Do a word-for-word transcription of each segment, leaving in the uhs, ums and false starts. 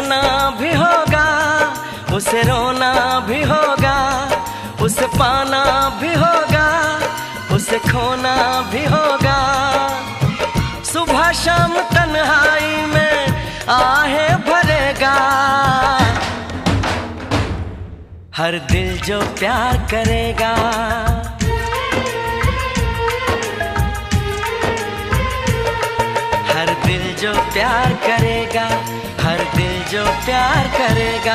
हंसना भी होगा, उसे रोना भी होगा, उसे पाना भी होगा, उसे खोना भी होगा। सुबह शाम तन्हाई में आहें भरेगा, हर दिल जो प्यार करेगा। हर दिल जो प्यार करेगा, हर दिल जो प्यार करेगा।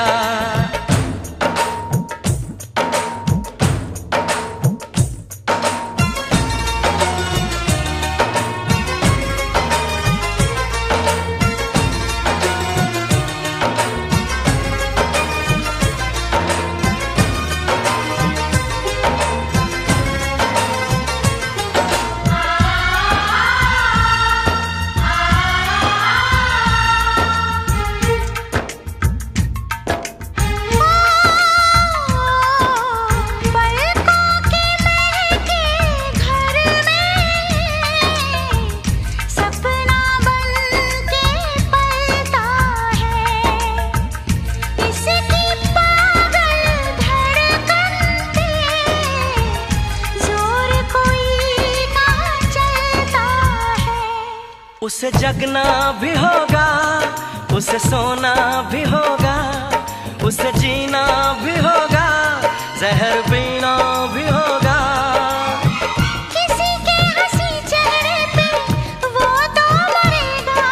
उसे जगना भी होगा, उसे सोना भी होगा, उसे जीना भी होगा, जहर पीना भी होगा। किसी के हंसी चेहरे पे वो तो मरेगा,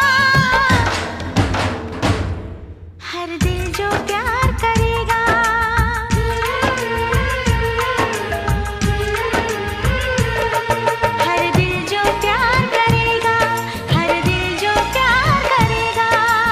हर दिल जो प्यार करेगा। हर दिल जो प्यार करेगा, हर दिल जो प्यार करेगा।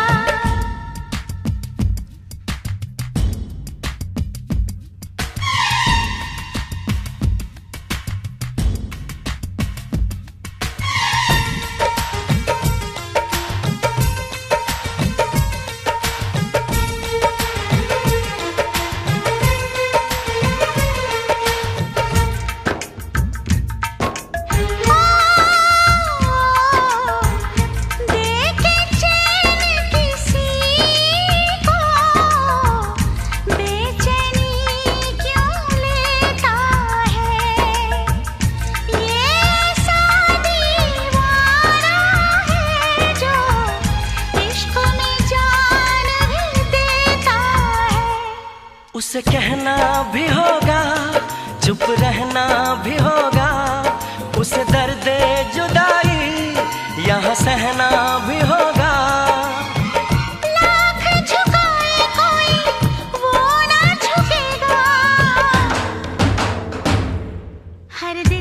उसे कहना भी होगा, चुप रहना भी होगा, उसे दर्द जुदाई यहाँ सहना भी होगा। लाख झुकाए कोई वो ना झुकेगा, हर दिल